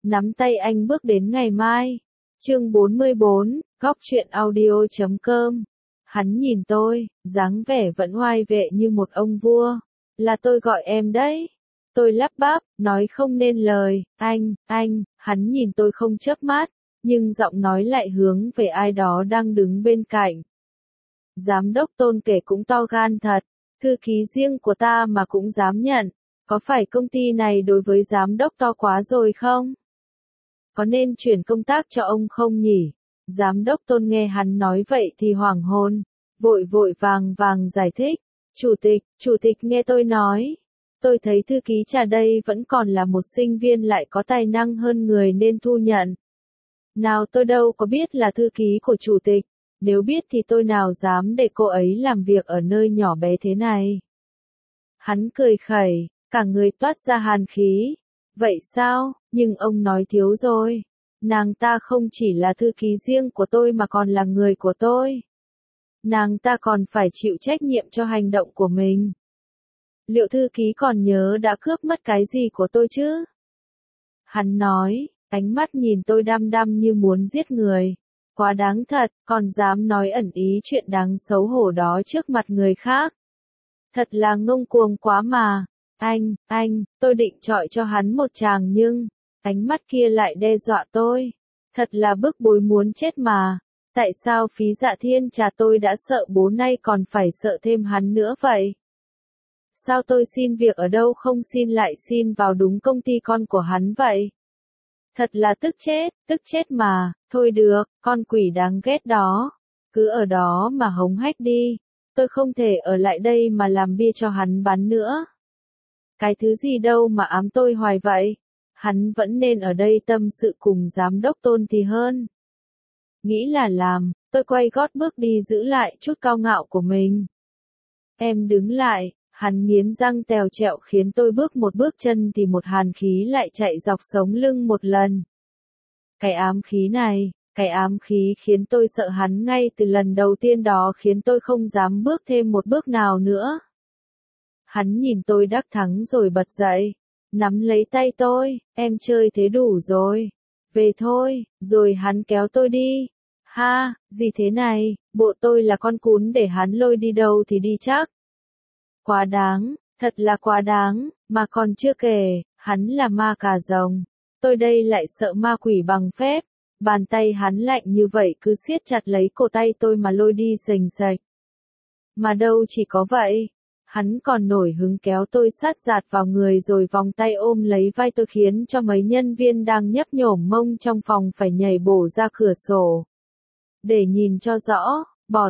nắm tay anh bước đến ngày mai. Chương 44, Góc truyện audio.com. Hắn nhìn tôi, dáng vẻ vẫn oai vệ như một ông vua. Là tôi gọi em đấy. Tôi lắp bắp, nói không nên lời, anh, hắn nhìn tôi không chớp mắt, nhưng giọng nói lại hướng về ai đó đang đứng bên cạnh. Giám đốc Tôn kể cũng to gan thật, thư ký riêng của ta mà cũng dám nhận, có phải công ty này đối với giám đốc to quá rồi không? Có nên chuyển công tác cho ông không nhỉ? Giám đốc Tôn nghe hắn nói vậy thì hoảng hồn, vội vàng giải thích. Chủ tịch nghe tôi nói. Tôi thấy thư ký trà đây vẫn còn là một sinh viên lại có tài năng hơn người nên thu nhận. Nào tôi đâu có biết là thư ký của chủ tịch, nếu biết thì tôi nào dám để cô ấy làm việc ở nơi nhỏ bé thế này. Hắn cười khẩy, cả người toát ra hàn khí. Vậy sao, nhưng ông nói thiếu rồi. Nàng ta không chỉ là thư ký riêng của tôi mà còn là người của tôi. Nàng ta còn phải chịu trách nhiệm cho hành động của mình. Liệu thư ký còn nhớ đã cướp mất cái gì của tôi chứ? Hắn nói, ánh mắt nhìn tôi đăm đăm như muốn giết người. Quá đáng thật, còn dám nói ẩn ý chuyện đáng xấu hổ đó trước mặt người khác. Thật là ngông cuồng quá mà. Anh, tôi định chọi cho hắn một tràng nhưng, ánh mắt kia lại đe dọa tôi. Thật là bức bối muốn chết mà. Tại sao Phí Dạ Thiên Trà tôi đã sợ bố nay còn phải sợ thêm hắn nữa vậy? Sao tôi xin việc ở đâu không xin lại xin vào đúng công ty con của hắn vậy? Thật là tức chết mà, thôi được, con quỷ đáng ghét đó. Cứ ở đó mà hống hách đi, tôi không thể ở lại đây mà làm bia cho hắn bán nữa. Cái thứ gì đâu mà ám tôi hoài vậy, hắn vẫn nên ở đây tâm sự cùng giám đốc Tôn thì hơn. Nghĩ là làm, tôi quay gót bước đi giữ lại chút cao ngạo của mình. Em đứng lại. Hắn nghiến răng tèo trẹo khiến tôi bước một bước chân thì một hàn khí lại chạy dọc sống lưng một lần. Cái ám khí khiến tôi sợ hắn ngay từ lần đầu tiên đó khiến tôi không dám bước thêm một bước nào nữa. Hắn nhìn tôi đắc thắng rồi bật dậy, nắm lấy tay tôi, em chơi thế đủ rồi, về thôi, rồi hắn kéo tôi đi. Ha, gì thế này, bộ tôi là con cún để hắn lôi đi đâu thì đi chắc. Quá đáng, thật là quá đáng, mà còn chưa kể, hắn là ma cà rồng. Tôi đây lại sợ ma quỷ bằng phép. Bàn tay hắn lạnh như vậy cứ siết chặt lấy cổ tay tôi mà lôi đi xềnh xệch. Mà đâu chỉ có vậy, hắn còn nổi hứng kéo tôi sát giạt vào người rồi vòng tay ôm lấy vai tôi khiến cho mấy nhân viên đang nhấp nhổm mông trong phòng phải nhảy bổ ra cửa sổ. Để nhìn cho rõ, bỏ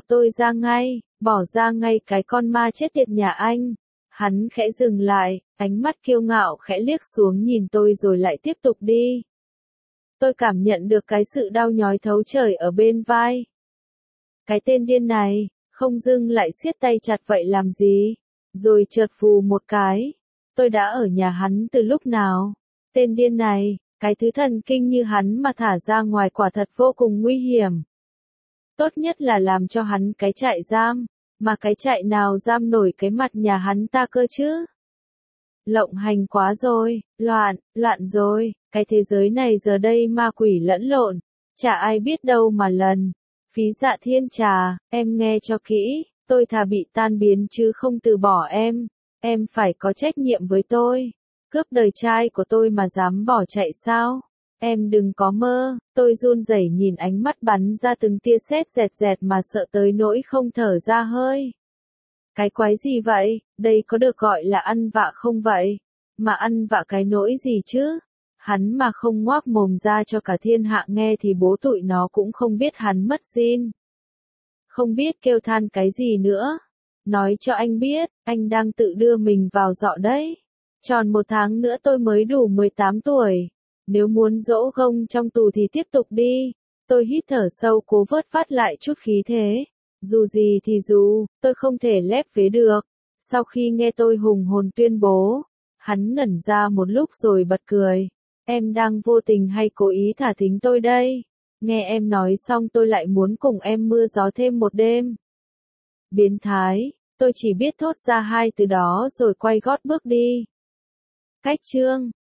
ra ngay cái con ma chết tiệt nhà anh. Hắn khẽ dừng lại, ánh mắt kiêu ngạo khẽ liếc xuống nhìn tôi rồi lại tiếp tục đi. Tôi cảm nhận được cái sự đau nhói thấu trời ở bên vai. Cái tên điên này, không dưng lại siết tay chặt vậy làm gì? Rồi chợt phù một cái. Tôi đã ở nhà hắn từ lúc nào? Tên điên này, cái thứ thần kinh như hắn mà thả ra ngoài quả thật vô cùng nguy hiểm. Tốt nhất là làm cho hắn cái trại giam, mà cái trại nào giam nổi cái mặt nhà hắn ta cơ chứ? Lộng hành quá rồi, loạn rồi, cái thế giới này giờ đây ma quỷ lẫn lộn, chả ai biết đâu mà lần. Phí Dạ Thiên Trà, em nghe cho kỹ, tôi thà bị tan biến chứ không từ bỏ em phải có trách nhiệm với tôi. Cướp đời trai của tôi mà dám bỏ chạy sao? Em đừng có mơ, tôi run rẩy nhìn ánh mắt bắn ra từng tia sét dẹt mà sợ tới nỗi không thở ra hơi. Cái quái gì vậy, đây có được gọi là ăn vạ không vậy? Mà ăn vạ cái nỗi gì chứ? Hắn mà không ngoác mồm ra cho cả thiên hạ nghe thì bố tụi nó cũng không biết hắn mất zin. Không biết kêu than cái gì nữa. Nói cho anh biết, anh đang tự đưa mình vào dọ đấy. Tròn 1 tháng nữa tôi mới đủ 18 tuổi. Nếu muốn dỗ gông trong tù thì tiếp tục đi. Tôi hít thở sâu cố vớt phát lại chút khí thế. Dù gì thì dù, tôi không thể lép vế được. Sau khi nghe tôi hùng hồn tuyên bố, hắn ngẩn ra một lúc rồi bật cười. Em đang vô tình hay cố ý thả thính tôi đây? Nghe em nói xong tôi lại muốn cùng em mưa gió thêm một đêm. Biến thái, tôi chỉ biết thốt ra 2 từ đó rồi quay gót bước đi. Cách chương